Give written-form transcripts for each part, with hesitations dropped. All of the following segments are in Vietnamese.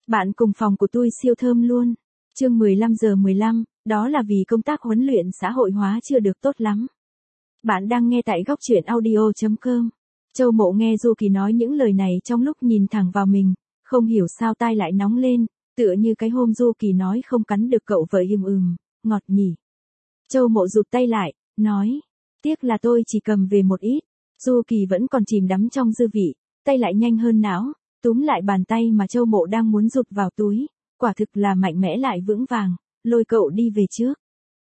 Bạn cùng phòng của tôi siêu thơm luôn. Chương 15:15, đó là vì công tác huấn luyện xã hội hóa chưa được tốt lắm. Bạn đang nghe tại góc truyện audio.com. Châu Mộ nghe Du Kỳ nói những lời này trong lúc nhìn thẳng vào mình, không hiểu sao tai lại nóng lên, tựa như cái hôm Du Kỳ nói không cắn được cậu vậy. Ngọt nhỉ. Châu Mộ rụt tay lại, nói, tiếc là tôi chỉ cầm về một ít. Du Kỳ vẫn còn chìm đắm trong dư vị, tay lại nhanh hơn não, túm lại bàn tay mà Châu Mộ đang muốn rụt vào túi, quả thực là mạnh mẽ lại vững vàng, lôi cậu đi về trước.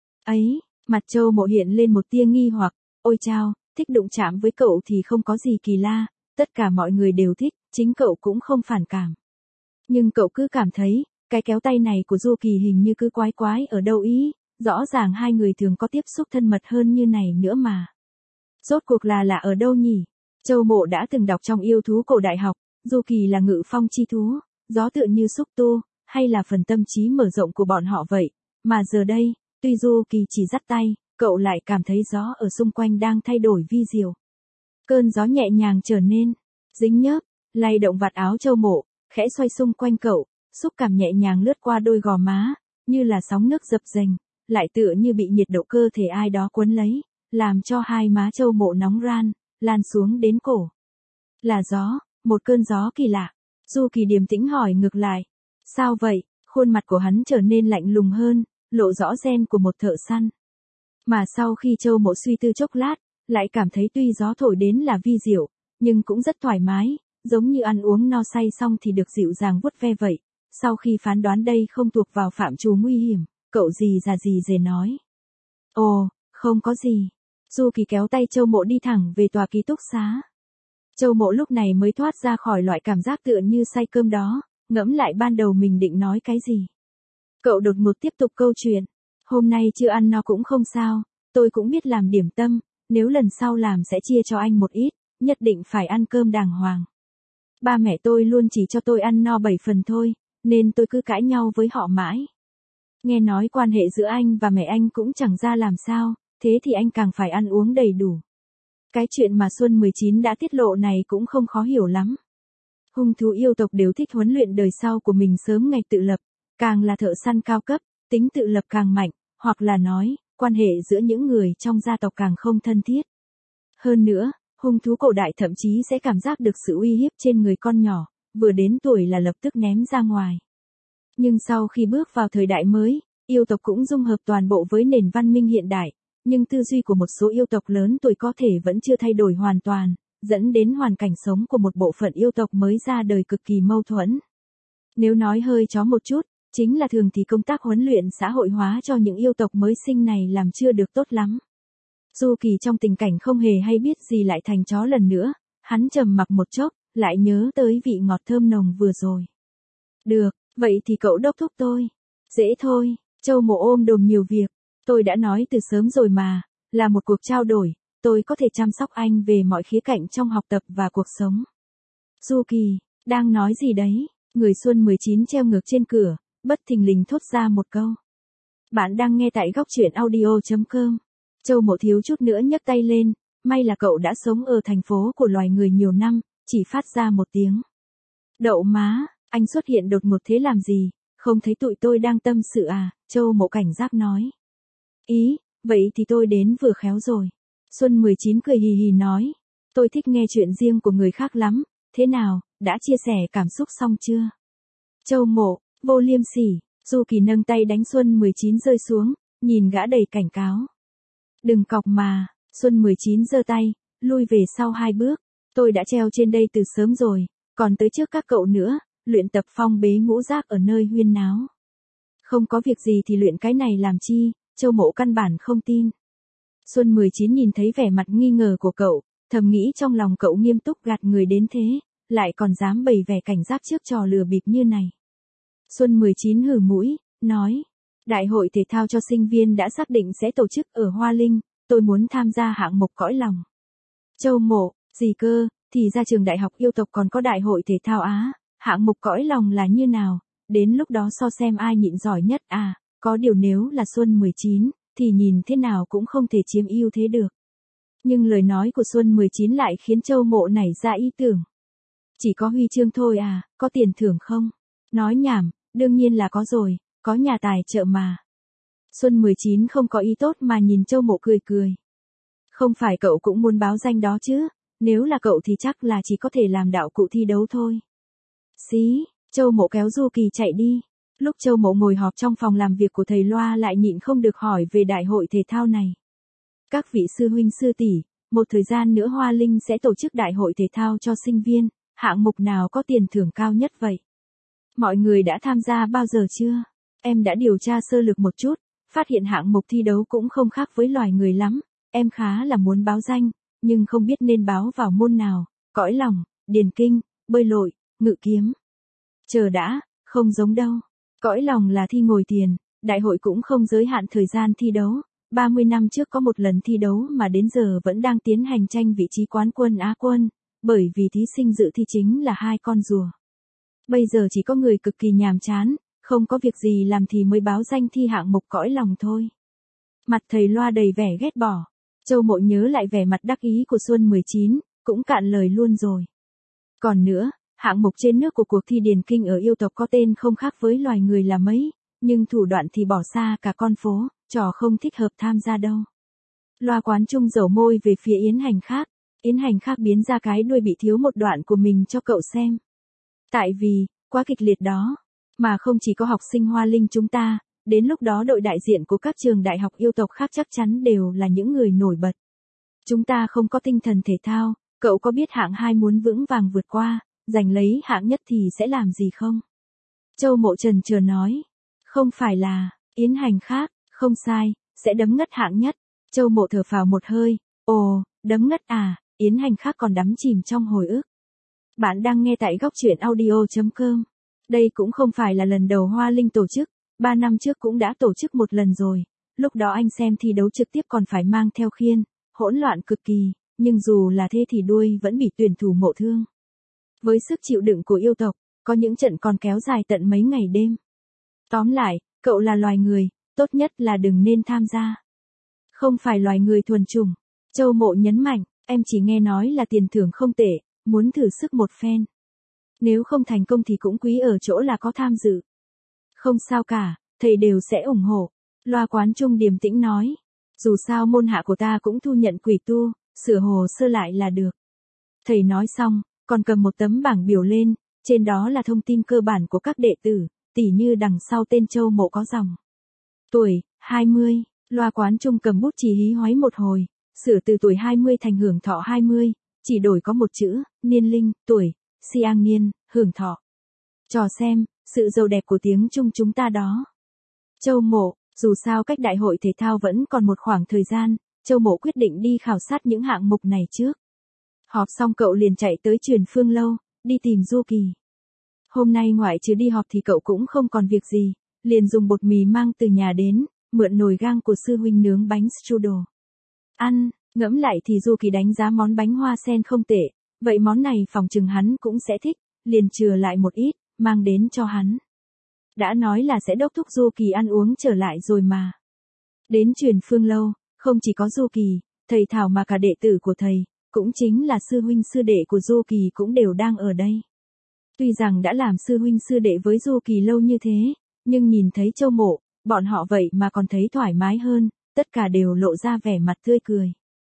Ấy, mặt Châu Mộ hiện lên một tia nghi hoặc, ôi chao, thích đụng chạm với cậu thì không có gì kỳ lạ, tất cả mọi người đều thích, chính cậu cũng không phản cảm. Nhưng cậu cứ cảm thấy, cái kéo tay này của Du Kỳ hình như cứ quái quái ở đâu ý, rõ ràng hai người thường có tiếp xúc thân mật hơn như này nữa mà. Rốt cuộc là ở đâu nhỉ? Châu Mộ đã từng đọc trong Yêu thú cổ đại học, Du Kỳ là ngự phong chi thú, gió tựa như xúc tu, hay là phần tâm trí mở rộng của bọn họ vậy, mà giờ đây, tuy Du Kỳ chỉ dắt tay, cậu lại cảm thấy gió ở xung quanh đang thay đổi vi diệu. Cơn gió nhẹ nhàng trở nên dính nhớp, lay động vạt áo Châu Mộ, khẽ xoay xung quanh cậu, xúc cảm nhẹ nhàng lướt qua đôi gò má, như là sóng nước dập dềnh, lại tựa như bị nhiệt độ cơ thể ai đó cuốn lấy, làm cho hai má Châu Mộ nóng ran, lan xuống đến cổ. Là gió, một cơn gió kỳ lạ. Du Kỳ điềm tĩnh hỏi ngược lại. Sao vậy? Khuôn mặt của hắn trở nên lạnh lùng hơn, lộ rõ gen của một thợ săn. Mà sau khi Châu Mộ suy tư chốc lát, lại cảm thấy tuy gió thổi đến là vi diệu, nhưng cũng rất thoải mái, giống như ăn uống no say xong thì được dịu dàng vuốt ve vậy. Sau khi phán đoán đây không thuộc vào phạm trù nguy hiểm, cậu gì già gì dề nói. Ồ, không có gì. Du Kỳ kéo tay Châu Mộ đi thẳng về tòa ký túc xá. Châu Mộ lúc này mới thoát ra khỏi loại cảm giác tựa như say cơm đó, ngẫm lại ban đầu mình định nói cái gì. Cậu đột ngột tiếp tục câu chuyện. Hôm nay chưa ăn no cũng không sao, tôi cũng biết làm điểm tâm, nếu lần sau làm sẽ chia cho anh một ít, nhất định phải ăn cơm đàng hoàng. Ba mẹ tôi luôn chỉ cho tôi ăn no 7 phần thôi, nên tôi cứ cãi nhau với họ mãi. Nghe nói quan hệ giữa anh và mẹ anh cũng chẳng ra làm sao, thế thì anh càng phải ăn uống đầy đủ. Cái chuyện mà Xuân 19 đã tiết lộ này cũng không khó hiểu lắm. Hung thú yêu tộc đều thích huấn luyện đời sau của mình sớm ngày tự lập, càng là thợ săn cao cấp, tính tự lập càng mạnh, hoặc là nói, quan hệ giữa những người trong gia tộc càng không thân thiết. Hơn nữa, hung thú cổ đại thậm chí sẽ cảm giác được sự uy hiếp trên người con nhỏ, vừa đến tuổi là lập tức ném ra ngoài. Nhưng sau khi bước vào thời đại mới, yêu tộc cũng dung hợp toàn bộ với nền văn minh hiện đại, nhưng tư duy của một số yêu tộc lớn tuổi có thể vẫn chưa thay đổi hoàn toàn, dẫn đến hoàn cảnh sống của một bộ phận yêu tộc mới ra đời cực kỳ mâu thuẫn. Nếu nói hơi chó một chút, chính là thường thì công tác huấn luyện xã hội hóa cho những yêu tộc mới sinh này làm chưa được tốt lắm. Du Kỳ trong tình cảnh không hề hay biết gì lại thành chó lần nữa, hắn trầm mặc một chốc, lại nhớ tới vị ngọt thơm nồng vừa rồi. Được, vậy thì cậu đốc thúc tôi. Dễ thôi, Châu Mộ ôm đồm nhiều việc, tôi đã nói từ sớm rồi mà, là một cuộc trao đổi, tôi có thể chăm sóc anh về mọi khía cạnh trong học tập và cuộc sống. Du Kỳ, đang nói gì đấy? Người Xuân 19 treo ngược trên cửa, bất thình lình thốt ra một câu. Bạn đang nghe tại góc truyện audio.com. Châu Mộ thiếu chút nữa nhấc tay lên, may là cậu đã sống ở thành phố của loài người nhiều năm, chỉ phát ra một tiếng. Đậu má, anh xuất hiện đột ngột thế làm gì, không thấy tụi tôi đang tâm sự à, Châu Mộ cảnh giác nói. Ý, vậy thì tôi đến vừa khéo rồi. Xuân 19 cười hì hì nói, tôi thích nghe chuyện riêng của người khác lắm, thế nào, đã chia sẻ cảm xúc xong chưa? Châu Mộ, vô liêm sỉ, Du Kỳ nâng tay đánh Xuân 19 rơi xuống, nhìn gã đầy cảnh cáo. Đừng cọc mà, Xuân 19 giơ tay, lui về sau 2 bước, tôi đã treo trên đây từ sớm rồi, còn tới trước các cậu nữa, luyện tập phong bế ngũ giác ở nơi huyên náo. Không có việc gì thì luyện cái này làm chi, Châu Mộ căn bản không tin. Xuân 19 nhìn thấy vẻ mặt nghi ngờ của cậu, thầm nghĩ trong lòng cậu nghiêm túc gạt người đến thế, lại còn dám bày vẻ cảnh giác trước trò lừa bịp như này. Xuân 19 hừ mũi, nói, đại hội thể thao cho sinh viên đã xác định sẽ tổ chức ở Hoa Linh, tôi muốn tham gia hạng mục cõi lòng. Châu Mộ, gì cơ, thì ra trường đại học yêu tộc còn có đại hội thể thao á, hạng mục cõi lòng là như nào, đến lúc đó so xem ai nhịn giỏi nhất à, có điều nếu là Xuân 19, thì nhìn thế nào cũng không thể chiếm ưu thế được. Nhưng lời nói của Xuân 19 lại khiến Châu Mộ nảy ra ý tưởng. Chỉ có huy chương thôi à, có tiền thưởng không? Nói nhảm, đương nhiên là có rồi, có nhà tài trợ mà. Xuân 19 không có ý tốt mà nhìn Châu Mộ cười cười. Không phải cậu cũng muốn báo danh đó chứ, nếu là cậu thì chắc là chỉ có thể làm đạo cụ thi đấu thôi. Xí, Châu Mộ kéo Du Kỳ chạy đi. Lúc Châu Mộ ngồi họp trong phòng làm việc của thầy Loa lại nhịn không được hỏi về đại hội thể thao này. Các vị sư huynh sư tỷ, một thời gian nữa Hoa Linh sẽ tổ chức đại hội thể thao cho sinh viên, hạng mục nào có tiền thưởng cao nhất vậy? Mọi người đã tham gia bao giờ chưa? Em đã điều tra sơ lược một chút, phát hiện hạng mục thi đấu cũng không khác với loài người lắm, em khá là muốn báo danh, nhưng không biết nên báo vào môn nào, cõi lòng, điền kinh, bơi lội, ngự kiếm. Chờ đã, không giống đâu. Cõi lòng là thi ngồi tiền, đại hội cũng không giới hạn thời gian thi đấu, 30 năm trước có một lần thi đấu mà đến giờ vẫn đang tiến hành tranh vị trí quán quân Á quân, bởi vì thí sinh dự thi chính là 2 con rùa. Bây giờ chỉ có người cực kỳ nhàm chán, không có việc gì làm thì mới báo danh thi hạng mục cõi lòng thôi. Mặt thầy Loa đầy vẻ ghét bỏ. Châu Mộ nhớ lại vẻ mặt đắc ý của Xuân 19, cũng cạn lời luôn rồi. Còn nữa, hạng mục trên nước của cuộc thi điền kinh ở yêu tộc có tên không khác với loài người là mấy, nhưng thủ đoạn thì bỏ xa cả con phố, trò không thích hợp tham gia đâu. Loa Quán Trung dẩu môi về phía Yến Hành Khác. Yến Hành Khác biến ra cái đuôi bị thiếu một đoạn của mình cho cậu xem. Tại vì, quá kịch liệt đó. Mà không chỉ có học sinh Hoa Linh chúng ta, đến lúc đó đội đại diện của các trường đại học yêu tộc khác chắc chắn đều là những người nổi bật. Chúng ta không có tinh thần thể thao, cậu có biết hạng 2 muốn vững vàng vượt qua, giành lấy hạng nhất thì sẽ làm gì không? Châu Mộ trần trừ nói. Không phải là, Yến Hành Khác, không sai, sẽ đấm ngất hạng nhất. Châu Mộ thở phào một hơi, ồ, đấm ngất à, Yến Hành Khác còn đắm chìm trong hồi ức. Bạn đang nghe tại góc truyện audio.com. Đây cũng không phải là lần đầu Hoa Linh tổ chức, 3 năm trước cũng đã tổ chức một lần rồi. Lúc đó anh xem thi đấu trực tiếp còn phải mang theo khiên, hỗn loạn cực kỳ, nhưng dù là thế thì đuôi vẫn bị tuyển thủ Mộ thương. Với sức chịu đựng của yêu tộc, có những trận còn kéo dài tận mấy ngày đêm. Tóm lại, cậu là loài người, tốt nhất là đừng nên tham gia. Không phải loài người thuần chủng. Châu Mộ nhấn mạnh, em chỉ nghe nói là tiền thưởng không tệ, muốn thử sức một phen. Nếu không thành công thì cũng quý ở chỗ là có tham dự. Không sao cả, thầy đều sẽ ủng hộ. Loa Quán Trung điềm tĩnh nói. Dù sao môn hạ của ta cũng thu nhận quỷ tu, sửa hồ sơ lại là được. Thầy nói xong, còn cầm một tấm bảng biểu lên, trên đó là thông tin cơ bản của các đệ tử, tỉ như đằng sau tên Châu Mộ có dòng. Tuổi, 20, Loa Quán Trung cầm bút chì hí hoáy một hồi, sửa từ tuổi 20 thành hưởng thọ 20, chỉ đổi có một chữ, niên linh, tuổi, siang niên, hưởng thọ. Trò xem, sự giàu đẹp của tiếng Trung chúng ta đó. Châu Mộ, dù sao cách đại hội thể thao vẫn còn một khoảng thời gian, Châu Mộ quyết định đi khảo sát những hạng mục này trước. Họp xong cậu liền chạy tới Truyền Phương Lâu, đi tìm Du Kỳ. Hôm nay ngoại trừ đi họp thì cậu cũng không còn việc gì, liền dùng bột mì mang từ nhà đến, mượn nồi gang của sư huynh nướng bánh strudel. Ăn, ngẫm lại thì Du Kỳ đánh giá món bánh hoa sen không tệ, vậy món này phòng chừng hắn cũng sẽ thích, liền chừa lại một ít, mang đến cho hắn. Đã nói là sẽ đốc thúc Du Kỳ ăn uống trở lại rồi mà. Đến Truyền Phương Lâu, không chỉ có Du Kỳ, thầy Thảo mà cả đệ tử của thầy, cũng chính là sư huynh sư đệ của Du Kỳ cũng đều đang ở đây. Tuy rằng đã làm sư huynh sư đệ với Du Kỳ lâu như thế, nhưng nhìn thấy Châu Mộ, bọn họ vậy mà còn thấy thoải mái hơn, tất cả đều lộ ra vẻ mặt tươi cười.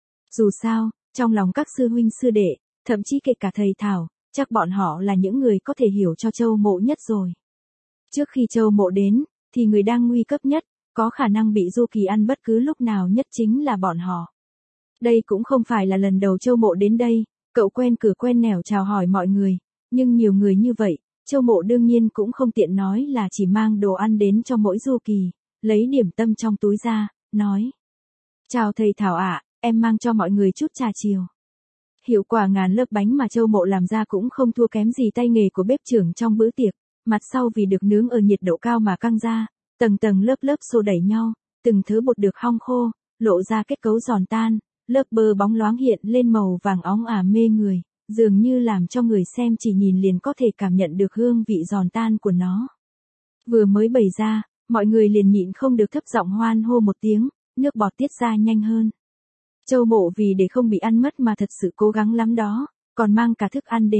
Dù sao, trong lòng các sư huynh sư đệ, thậm chí kể cả thầy Thảo, chắc bọn họ là những người có thể hiểu cho Châu Mộ nhất rồi. Trước khi Châu Mộ đến, thì người đang nguy cấp nhất, có khả năng bị Du Kỳ ăn bất cứ lúc nào nhất chính là bọn họ. Đây cũng không phải là lần đầu Châu Mộ đến đây, cậu quen cửa quen nẻo chào hỏi mọi người, nhưng nhiều người như vậy, Châu Mộ đương nhiên cũng không tiện nói là chỉ mang đồ ăn đến cho mỗi Du Kỳ, lấy điểm tâm trong túi ra, nói. Chào thầy Thảo ạ, em mang cho mọi người chút trà chiều. Hiệu quả ngàn lớp bánh mà Châu Mộ làm ra cũng không thua kém gì tay nghề của bếp trưởng trong bữa tiệc, mặt sau vì được nướng ở nhiệt độ cao mà căng ra, tầng tầng lớp lớp xô đẩy nhau, từng thứ bột được hong khô, lộ ra kết cấu giòn tan, lớp bơ bóng loáng hiện lên màu vàng óng ả mê người, dường như làm cho người xem chỉ nhìn liền có thể cảm nhận được hương vị giòn tan của nó. Vừa mới bày ra, mọi người liền nhịn không được thấp giọng hoan hô một tiếng, nước bọt tiết ra nhanh hơn. Châu Mộ vì để không bị ăn mất mà thật sự cố gắng lắm đó, còn mang cả thức ăn đến,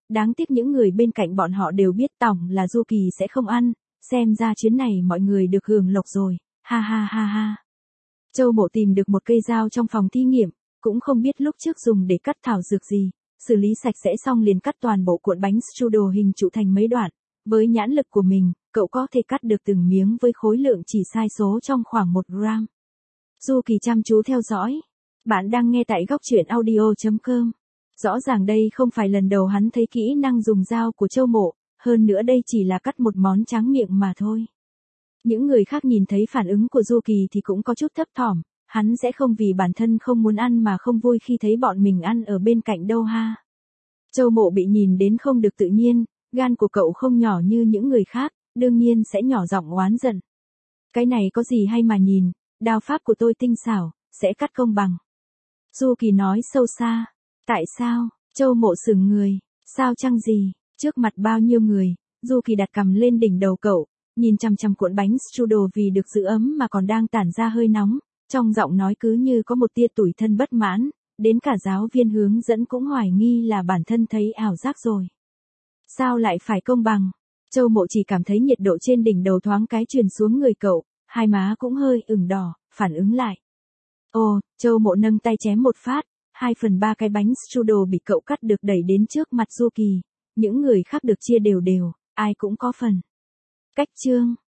Đáng tiếc những người bên cạnh bọn họ đều biết tổng là Du Kỳ sẽ không ăn, xem ra chuyến này mọi người được hưởng lộc rồi, ha ha ha ha. Châu Mộ tìm được một cây dao trong phòng thí nghiệm, cũng không biết lúc trước dùng để cắt thảo dược gì, xử lý sạch sẽ xong liền cắt toàn bộ cuộn bánh strudel hình trụ thành mấy đoạn. Với nhãn lực của mình, cậu có thể cắt được từng miếng với khối lượng chỉ sai số trong khoảng 1 gram. Du Kỳ chăm chú theo dõi. Bạn đang nghe tại góc truyện audio.com. Rõ ràng đây không phải lần đầu hắn thấy kỹ năng dùng dao của Châu Mộ, hơn nữa đây chỉ là cắt một món tráng miệng mà thôi. Những người khác nhìn thấy phản ứng của Du Kỳ thì cũng có chút thấp thỏm, hắn sẽ không vì bản thân không muốn ăn mà không vui khi thấy bọn mình ăn ở bên cạnh đâu ha. Châu Mộ bị nhìn đến không được tự nhiên, gan của cậu không nhỏ như những người khác, đương nhiên sẽ nhỏ giọng oán giận. Cái này có gì hay mà nhìn, đao pháp của tôi tinh xảo, sẽ cắt công bằng. Du Kỳ nói sâu xa. Tại sao? Châu Mộ sững người. Sao chăng gì? Trước mặt bao nhiêu người, Du Kỳ đặt cằm lên đỉnh đầu cậu, nhìn chằm chằm cuộn bánh strudel vì được giữ ấm mà còn đang tản ra hơi nóng, trong giọng nói cứ như có một tia tủi thân bất mãn, đến cả giáo viên hướng dẫn cũng hoài nghi là bản thân thấy ảo giác rồi. Sao lại phải công bằng? Châu Mộ chỉ cảm thấy nhiệt độ trên đỉnh đầu thoáng cái truyền xuống người cậu, hai má cũng hơi ửng đỏ, phản ứng lại. Ồ, Châu Mộ nâng tay chém một phát, 2/3 cái bánh strudel bị cậu cắt được đẩy đến trước mặt Du Kỳ, những người khác được chia đều đều, ai cũng có phần. Cách chương